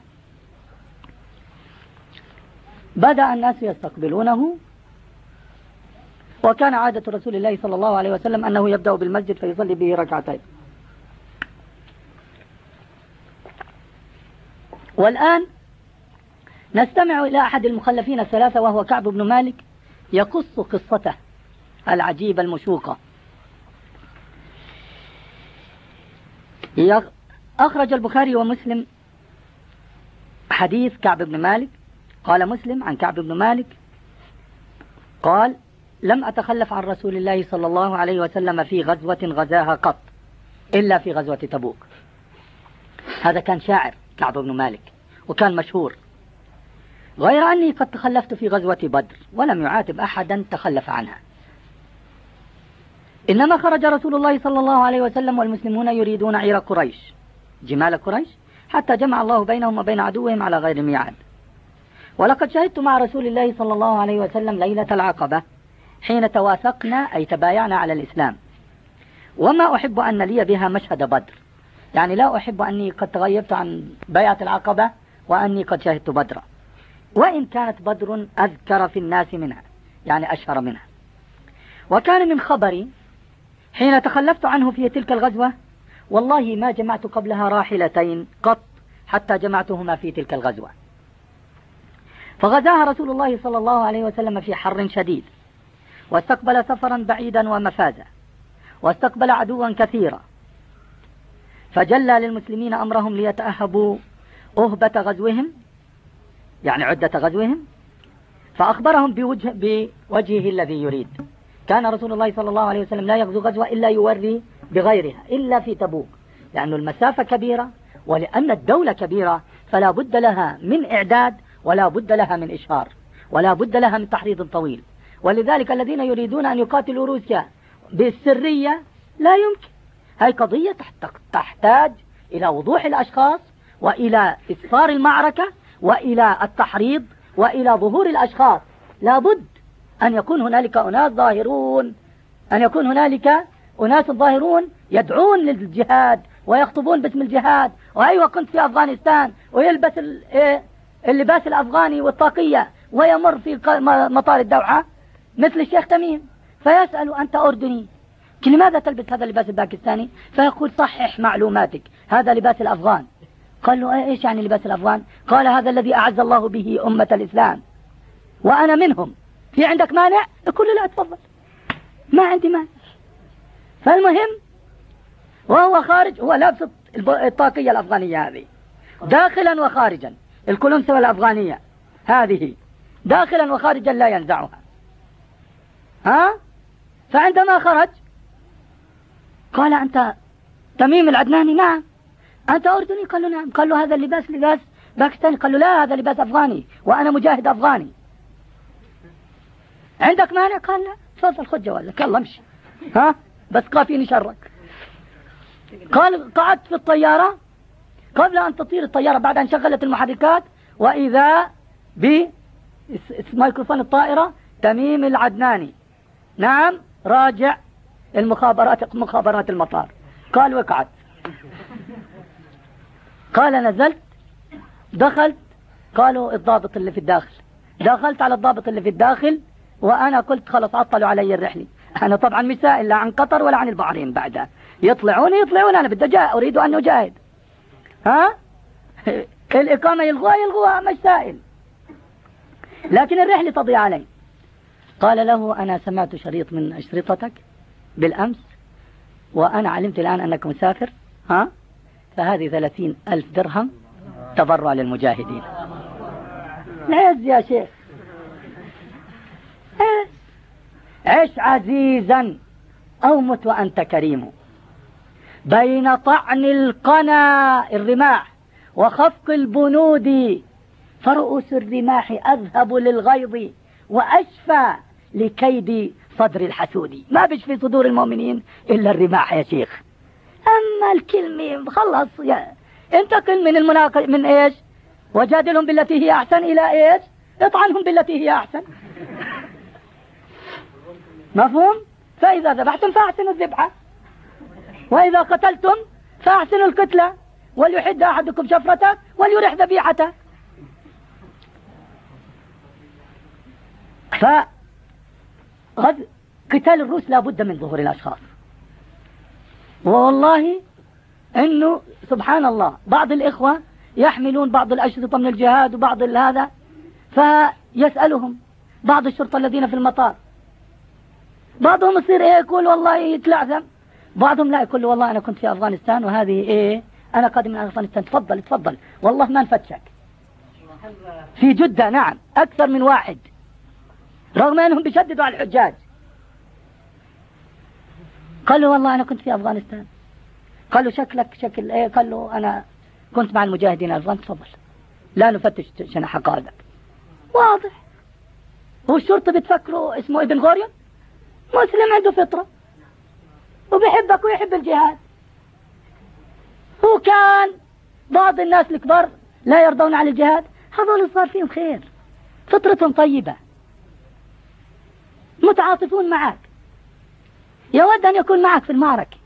بدأ الناس يستقبلونه، وكان عادة رسول الله صلى الله عليه وسلم أنه يبدأ بالمسجد فيصلي به ركعتين. والآن نستمع إلى أحد المخلفين الثلاثة وهو كعب بن مالك يقص قصته العجيبة المشوقة. أخرج البخاري ومسلم حديث كعب بن مالك. قال مسلم عن كعب بن مالك قال: لم أتخلف عن رسول الله صلى الله عليه وسلم في غزوة غزاها قط إلا في غزوة تبوك. هذا كان شاعر كعب بن مالك وكان مشهور، غير أني قد تخلفت في غزوة بدر ولم يعاتب أحدا تخلف عنها. إنما خرج رسول الله صلى الله عليه وسلم والمسلمون يريدون عير قريش، جمال قريش، حتى جمع الله بينهم وبين عدوهم على غير ميعاد. ولقد شهدت مع رسول الله صلى الله عليه وسلم ليلة العقبة حين تواثقنا أي تبايعنا على الإسلام، وما أحب أن لي بها مشهد بدر، يعني لا أحب أني قد تغيبت عن بيعة العقبة وأني قد شهدت بدرا، وإن كانت بدر أذكر في الناس منها، يعني أشهر منها. وكان من خبري حين تخلفت عنه في تلك الغزوة والله ما جمعت قبلها راحلتين قط حتى جمعتهما في تلك الغزوة. فغزاها رسول الله صلى الله عليه وسلم في حر شديد، واستقبل سفرا بعيدا ومفازا، واستقبل عدوا كثيرا. فجلى للمسلمين أمرهم ليتأهبوا أهبة غزوهم، يعني عدة غزوهم، فأخبرهم بوجهه الذي يريد. كان رسول الله صلى الله عليه وسلم لا يغزو غزوة إلا يوري بغيرها إلا في تبوك، لأن المسافة كبيرة ولأن الدولة كبيرة، فلا بد لها من إعداد ولا بد لها من إشهار ولا بد لها من تحريض طويل. ولذلك الذين يريدون أن يقاتلوا روسيا بالسرية لا يمكن. هاي قضية تحتاج إلى وضوح الأشخاص وإلى إسفار المعركة وإلى التحريض وإلى ظهور الأشخاص. لا بد أن يكون هنالك أناس ظاهرون، أن يكون هنالك أناس ظاهرون يدعون للجهاد ويخطبون باسم الجهاد. وأيوة كنت في أفغانستان ويلبس اللباس الأفغاني والطاقية ويمر في مطار الدوحة مثل الشيخ تميم، فيسأل أنت أردني لماذا تلبس هذا اللباس الباكستاني؟ فيقول صحح معلوماتك، هذا لباس الأفغان. قال له إيش يعني لباس الأفغان؟ قال هذا الذي أعز الله به أمة الإسلام وأنا منهم، في عندك مانع؟ يقول لا تفضل، ما عندي مانع. فالمهم وهو خارج هو لابس الطاقية الأفغانية هذه داخلا وخارجا، الكلمسة الأفغانية هذه داخلا وخارجا لا ينزعها. فعندما خرج قال أنت تميم العدناني؟ نعم. أنت أردني؟ قال له نعم. قال له هذا اللباس لباس باكستاني؟ قال له لا، هذا لباس أفغاني وأنا مجاهد أفغاني. عندك مانع؟ قال لا. تفضل خذ جوازك يلا امشي، بس قافيني شرك. قال قعدت في الطيارة قبل أن تطير الطيارة بعد أن شغلت المحركات، وإذا بميكروفون الطائرة تميم العدناني نعم راجع مخابرات المطار. قال وقعت. قال نزلت دخلت، قالوا الضابط اللي في الداخل. دخلت على الضابط اللي في الداخل وأنا قلت خلص عطلوا علي الرحلة. أنا طبعا مش سائل لا عن قطر ولا عن البحرين بعدها، يطلعون أنا بدي أريد أن أجاهد. الإقامة يلغوها مش سائل، لكن الرحلة تضيع علي. قال له أنا سمعت شريط من أشرطتك بالأمس وأنا علمت الآن أنك مسافر، فهذه 30,000 درهم تبرع للمجاهدين. عز يا شيخ، عش عزيزا أو مت وأنت كريم، بين طعن القنا الرماح وخفق البنود، فرؤوس الرماح أذهب للغيظ وأشفى لكيد صدر الحسود. ما بيشفي صدور المؤمنين إلا الرماح يا شيخ. أما الكلمة خلص انتقل من المناقشة من إيش؟ وجادلهم بالتي هي أحسن إلى إيش؟ اطعنهم بالتي هي أحسن. مفهوم؟ فإذا ذبحتم فأحسنوا الذبحة، وإذا قتلتم فأحسنوا القتلة، وليحد أحدكم شفرته وليرح ذبيحته. قتال الروس لا بد من ظهور الأشخاص. والله أنه سبحان الله بعض الإخوة يحملون بعض الأشرطة من الجهاد وبعض هذا، فيسألهم بعض الشرطة الذين في المطار، بعضهم يصير يقول والله يتلعثم، بعضهم لا يقول والله أنا كنت في أفغانستان وهذه أنا قادم من أفغانستان، تفضل والله ما نفتشك. في جدة نعم أكثر من واحد، رغم أنهم بيشددوا على الحجاج. قال له والله أنا كنت في أفغانستان. قال له شكلك شكل قال له أنا كنت مع المجاهدين الأفغان. تفضل لا نفتش شنح قادك. واضح. هو الشرطة بتفكروا اسمه ابن غوريون، مسلم عنده فطرة وبيحبك ويحب الجهاد. هو كان بعض الناس الكبار لا يرضون على الجهاد، هذول صار فيهم خير، فطرتهم طيبة، متعاطفون معك، يود أن يكون معك في المعركة.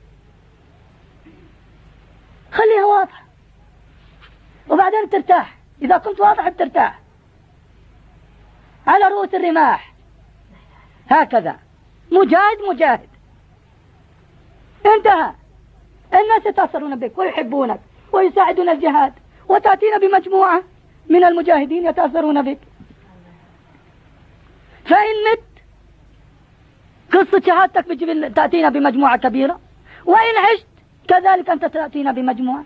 خليها واضحة وبعدين ترتاح. إذا كنت واضح بترتاح. على رؤوس الرماح هكذا، مجاهد انتهى. الناس يتأثرون بك ويحبونك ويساعدون الجهاد، وتأتينا بمجموعة من المجاهدين يتأثرون بك. فإن مت قصة شهادتك تأتينا بمجموعة كبيرة، وإن عشت كذلك أنت تأتينا بمجموعة.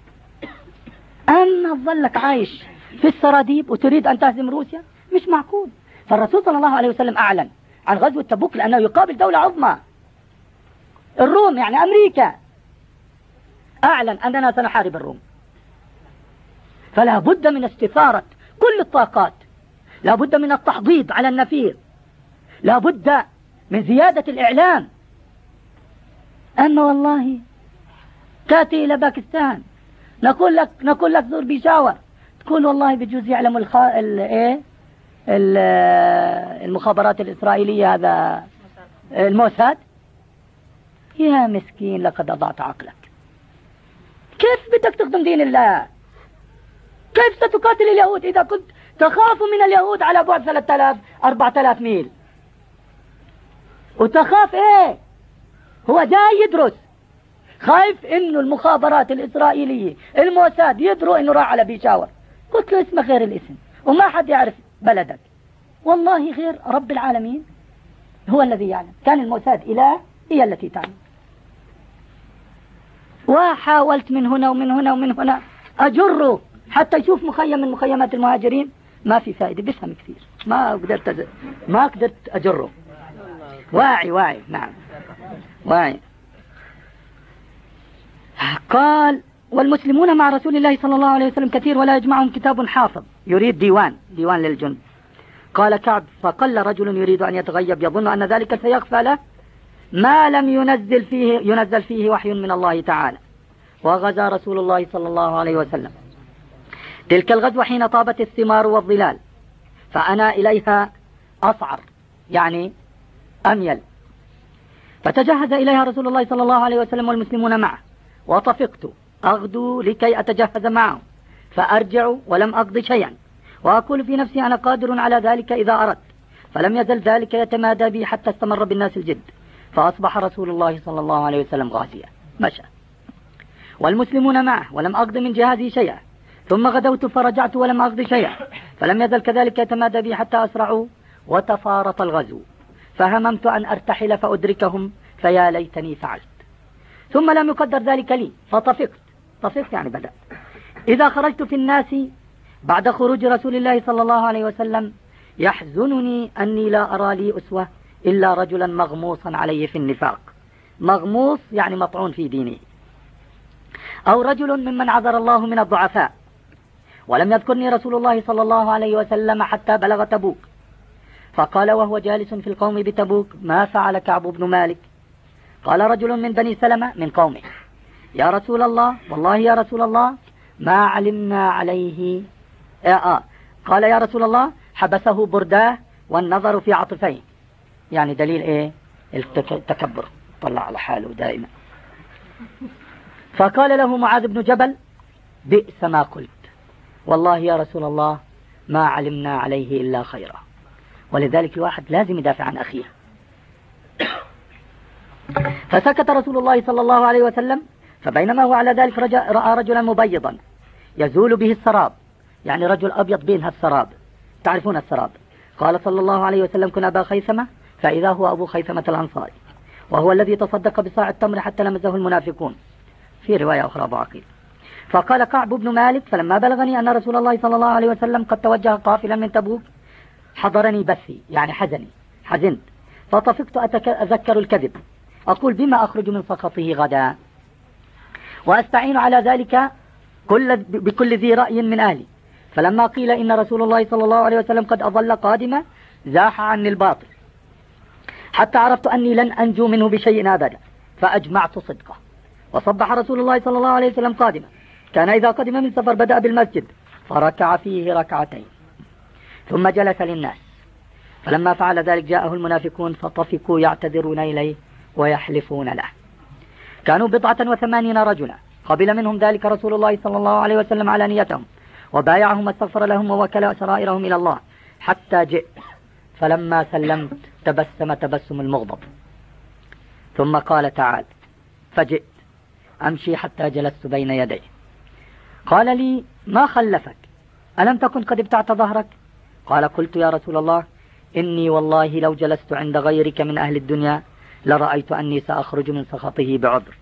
أما تظلك عايش في السراديب وتريد أن تهزم روسيا، مش معقول. فالرسول صلى الله عليه وسلم أعلن عن غزوة تبوك لأنه يقابل دولة عظمى، الروم يعني أمريكا، أعلن أننا سنحارب الروم. فلا بد من استثارة كل الطاقات، لا بد من التحضيض على النفير، لا بد من زيادة الإعلام. أما والله تأتي إلى باكستان نقول لك زور بيشاور، تقول والله بجوز يعلم المخابرات الإسرائيلية هذا الموساد. يا مسكين لقد أضعت عقلك. كيف بدك تخدم دين الله؟ كيف ستقاتل اليهود إذا كنت تخاف من اليهود على بعد 3000 4000 ميل؟ وتخاف إيه؟ هو جاي يدرس، خايف إنه المخابرات الإسرائيلية الموساد يدروا إنه راح على بيشاور. قلت له اسمه غير الاسم وما حد يعرف بلدك، والله غير رب العالمين هو الذي يعلم. كان الموساد إله، هي التي تعلم. وحاولت من هنا ومن هنا ومن هنا أجره حتى يشوف مخيم من مخيمات المهاجرين، ما في فائدة، بيفهم كثير، ما قدرت أجره. واعي نعم واعي. قال والمسلمون مع رسول الله صلى الله عليه وسلم كثير ولا يجمعهم كتاب حافظ، يريد ديوان للجند. قال كعب فقل رجل يريد أن يتغيب يظن أن ذلك سيخفى له ما لم ينزل فيه وحي من الله تعالى. وغزا رسول الله صلى الله عليه وسلم تلك الغزوة حين طابت الثمار والظلال، فأنا إليها أصعر يعني أميل، فتجهز إليها رسول الله صلى الله عليه وسلم والمسلمون معه، وطفقت أغدو لكي أتجهز معه، فأرجع ولم أقضي شيئا، وأقول في نفسي أنا قادر على ذلك إذا أردت، فلم يزل ذلك يتمادى بي حتى استمر بالناس الجد، فأصبح رسول الله صلى الله عليه وسلم غازيا مشى والمسلمون معه ولم أقضي من جهازي شيئا، ثم غدوت فرجعت ولم أقضي شيئا، فلم يزل كذلك يتمادى بي حتى أسرعوا وتفارط الغزو، فهممت أن أرتحل فأدركهم فيا ليتني فعلت، ثم لم يقدر ذلك لي فطفقت يعني بدأت. إذا خرجت في الناس بعد خروج رسول الله صلى الله عليه وسلم يحزنني أني لا أرى لي أسوة إلا رجلا مغموصا عليه في النفاق، مغموص يعني مطعون في دينه، أو رجل ممن عذر الله من الضعفاء. ولم يذكرني رسول الله صلى الله عليه وسلم حتى بلغ تبوك، فقال وهو جالس في القوم بتبوك ما فعل كعب بن مالك؟ قال رجل من بني سلمة من قومه يا رسول الله والله يا رسول الله ما علمنا عليه قال يا رسول الله حبسه برداه والنظر في عطفيه، يعني دليل ايه؟ التكبر، طلع على حاله دائما. فقال له معاذ بن جبل بئس ما قلت والله يا رسول الله ما علمنا عليه إلا خيرا. ولذلك الواحد لازم يدافع عن أخيه. فسكت رسول الله صلى الله عليه وسلم، فبينما هو على ذلك رأى رجلا مبيضا يزول به السراب، يعني رجل أبيض بينها السراب، تعرفون السراب. قال صلى الله عليه وسلم كن أبا خيثمة، فإذا هو أبو خيثمة الأنصاري، وهو الذي تصدق بصاع التمر حتى لمزه المنافقون، في رواية أخرى أبو عقيل. فقال كعب بن مالك فلما بلغني أن رسول الله صلى الله عليه وسلم قد توجه قافلا من تبوك حضرني بثي، يعني حزنت، فطفقت أتذكر الكذب، أقول بما أخرج من سخطه غدا، وأستعين على ذلك بكل ذي رأي من أهلي. فلما قيل إن رسول الله صلى الله عليه وسلم قد أظل قادما زاح عني الباطل حتى عرفت أني لن أنجو منه بشيء أبدا، فأجمعت صدقه. وصبح رسول الله صلى الله عليه وسلم قادما، كان إذا قدم من سفر بدأ بالمسجد فركع فيه ركعتين ثم جلس للناس. فلما فعل ذلك جاءه المنافقون فطفقوا يعتذرون إليه ويحلفون له. كانوا 89 رجلا، قبل منهم ذلك رسول الله صلى الله عليه وسلم على نيتهم وبايعهم واستغفر لهم ووكل سرائرهم إلى الله حتى جئت، فلما سلمت تبسم تبسم المغضب، ثم قال تعال فجئت أمشي حتى جلست بين يديه، قال لي ما خلفك؟ ألم تكن قد ابتعت ظهرك؟ قال قلت يا رسول الله إني والله لو جلست عند غيرك من أهل الدنيا لرأيت أني سأخرج من سخطه بعذر،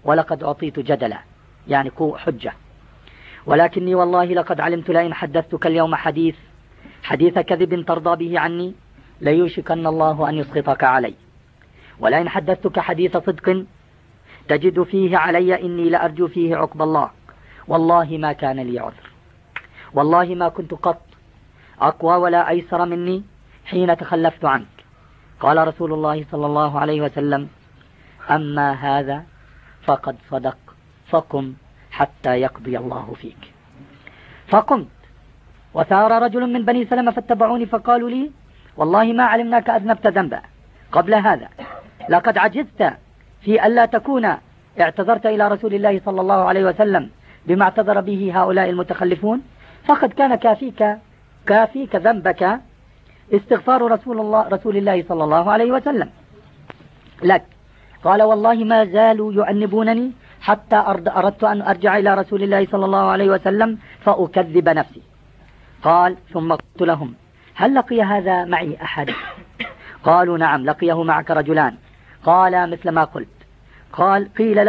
ولقد أعطيت جدلا يعني حجة، ولكني والله لقد علمت لئن حدثتك اليوم حديث كذب ترضى به عني ليوشكن الله أن يسقطك علي، ولئن حدثتك حديث صدق تجد فيه علي إني لأرجو فيه عقب الله، والله ما كان لي عذر، والله ما كنت قط أقوى ولا أيسر مني حين تخلفت عنك. قال رسول الله صلى الله عليه وسلم: أما هذا فقد صدق، فقم حتى يقضي الله فيك. فقمت، وثار رجل من بني سلمة فاتبعوني فقالوا لي: والله ما علمناك أذنبت ذنبا قبل هذا، لقد عجزت في ألا تكون اعتذرت إلى رسول الله صلى الله عليه وسلم بما اعتذر به هؤلاء المتخلفون، فقد كان كافيك ذنبك استغفار رسول الله صلى الله عليه وسلم لك. قال: والله ما زالوا يؤنبونني حتى أردت أن أرجع إلى رسول الله صلى الله عليه وسلم فأكذب نفسي. قال: ثم قلت لهم: هل لقي هذا معي أحد؟ قالوا: نعم لقيه معك رجلان. قال: مثل ما قلت. قال: قيل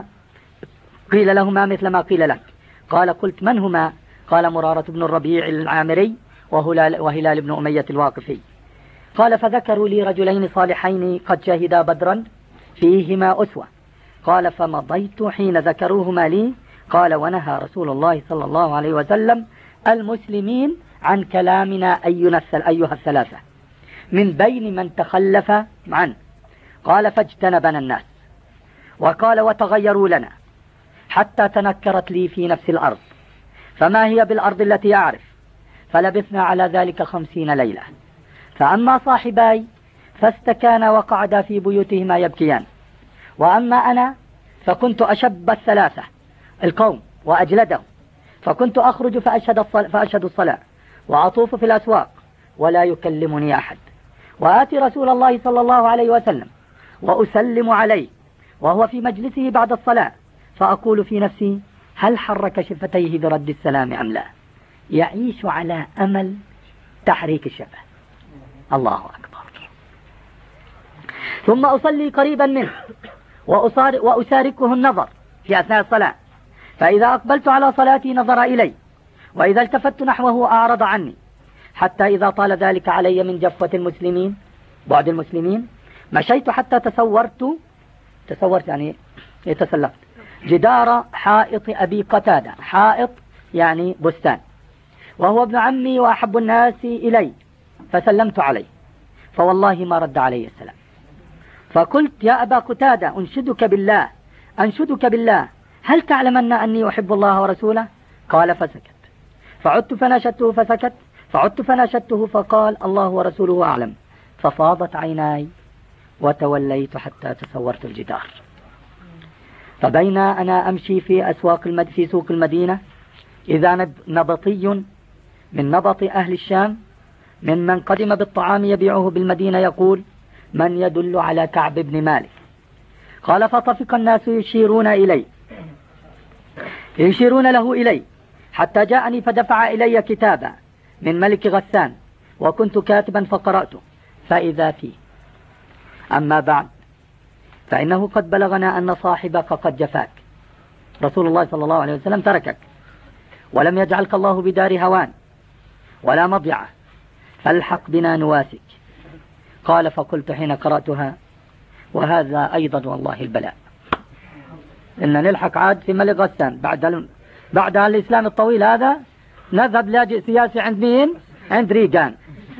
لهما مثل ما قيل لك. قال: قلت: من هما؟ قال: مرارة بن الربيع العامري وهلال بن أمية الواقفي. قال: فذكروا لي رجلين صالحين قد شهدا بدرا فيهما أسوة. قال: فمضيت حين ذكروهما لي. قال: ونهى رسول الله صلى الله عليه وسلم المسلمين عن كلامنا أيها الثلاثة من بين من تخلف عنه. قال: فاجتنبنا الناس. وقال: وتغيروا لنا حتى تنكرت لي في نفس الأرض، فما هي بالأرض التي أعرف، فلبثنا على ذلك 50 ليلة. فأما صاحباي فاستكانا وقعدا في بيوتهما يبكيان، وأما أنا فكنت أشب الثلاثة القوم وأجلدهم، فكنت أخرج فأشهد الصلاة وأطوف في الأسواق ولا يكلمني أحد، وآتي رسول الله صلى الله عليه وسلم وأسلم عليه وهو في مجلسه بعد الصلاة، فأقول في نفسي: هل حرك شفتيه برد السلام أم لا؟ يعيش على أمل تحريك الشفة. الله أكبر. ثم أصلي قريبا منه وأساركه النظر في أثناء الصلاة، فإذا أقبلت على صلاتي نظر إلي، وإذا التفت نحوه أعرض عني، حتى إذا طال ذلك علي من جفوة المسلمين بعد المسلمين مشيت حتى تصورت يعني تسلقت جدار حائط أبي قتادة. حائط يعني بستان، وهو ابن عمي وأحب الناس إلي، فسلمت عليه فوالله ما رد علي السلام. فقلت: يا أبا قتادة أنشدك بالله هل تعلمن أني أحب الله ورسوله؟ قال: فسكت. فعدت فناشدته فسكت، فعدت فناشدته فقال: الله ورسوله أعلم. ففاضت عيناي وتوليت حتى تصورت الجدار. فبين أنا أمشي في سوق المدينة إذا نبطي من نبط أهل الشام ممن قدم بالطعام يبيعه بالمدينة يقول: من يدل على كعب بن مالك؟ قال: فطفق الناس يشيرون له إلي حتى جاءني فدفع إلي كتابا من ملك غسان، وكنت كاتبا فقرأته فإذا فيه: أما بعد، فإنه قد بلغنا أن صاحبك قد جفاك، رسول الله صلى الله عليه وسلم تركك ولم يجعلك الله بدار هوان ولا مضيعة، فالحق بنا نواسك. قال: فقلت حين قرأتها: وهذا أيضا والله البلاء، إن نلحق عاد في ملك غسان بعد الإسلام الطويل هذا نذهب لاجئ سياسي عند مين؟ عند ريغان.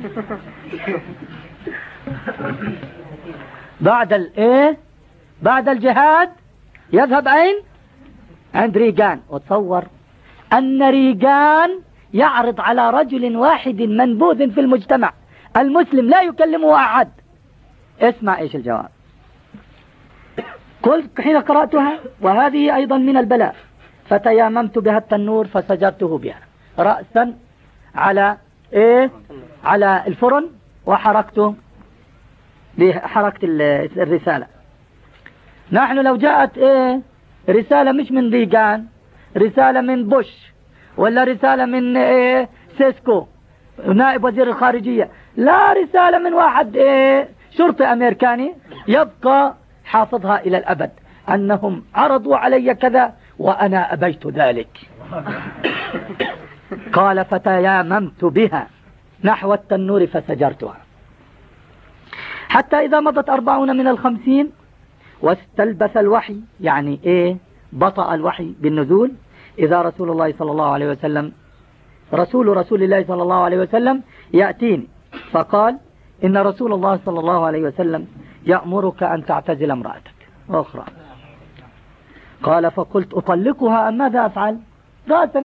بعد الجهاد يذهب أين؟ عند ريغان. وتصور أن ريغان يعرض على رجل واحد منبوذ في المجتمع المسلم لا يكلمه أحد. اسمع إيش الجواب. قلت حين قرأتها: وهذه أيضا من البلاء، فتياممت بها التنور فسجرته بها رأسا على على الفرن وحركته بحركة الرسالة. نحن لو جاءت رسالة مش من ريغان، رسالة من بوش ولا رسالة من سيسكو نائب وزير الخارجية، لا، رسالة من واحد شرطي أمريكاني يبقى حافظها إلى الأبد. أنهم عرضوا علي كذا وأنا أبيت ذلك. قال فتياممت بها نحو التنور فسجرتها حتى إذا مضت 40 من 50 واستلبث الوحي، يعني إيه بطأ الوحي بالنزول، إذا رسول الله صلى الله عليه وسلم رسول الله صلى الله عليه وسلم يأتيني فقال إن رسول الله صلى الله عليه وسلم يأمرك أن تعتزل امرأتك أخرى. قال فقلت أطلقها أم ماذا أفعل؟ رأسا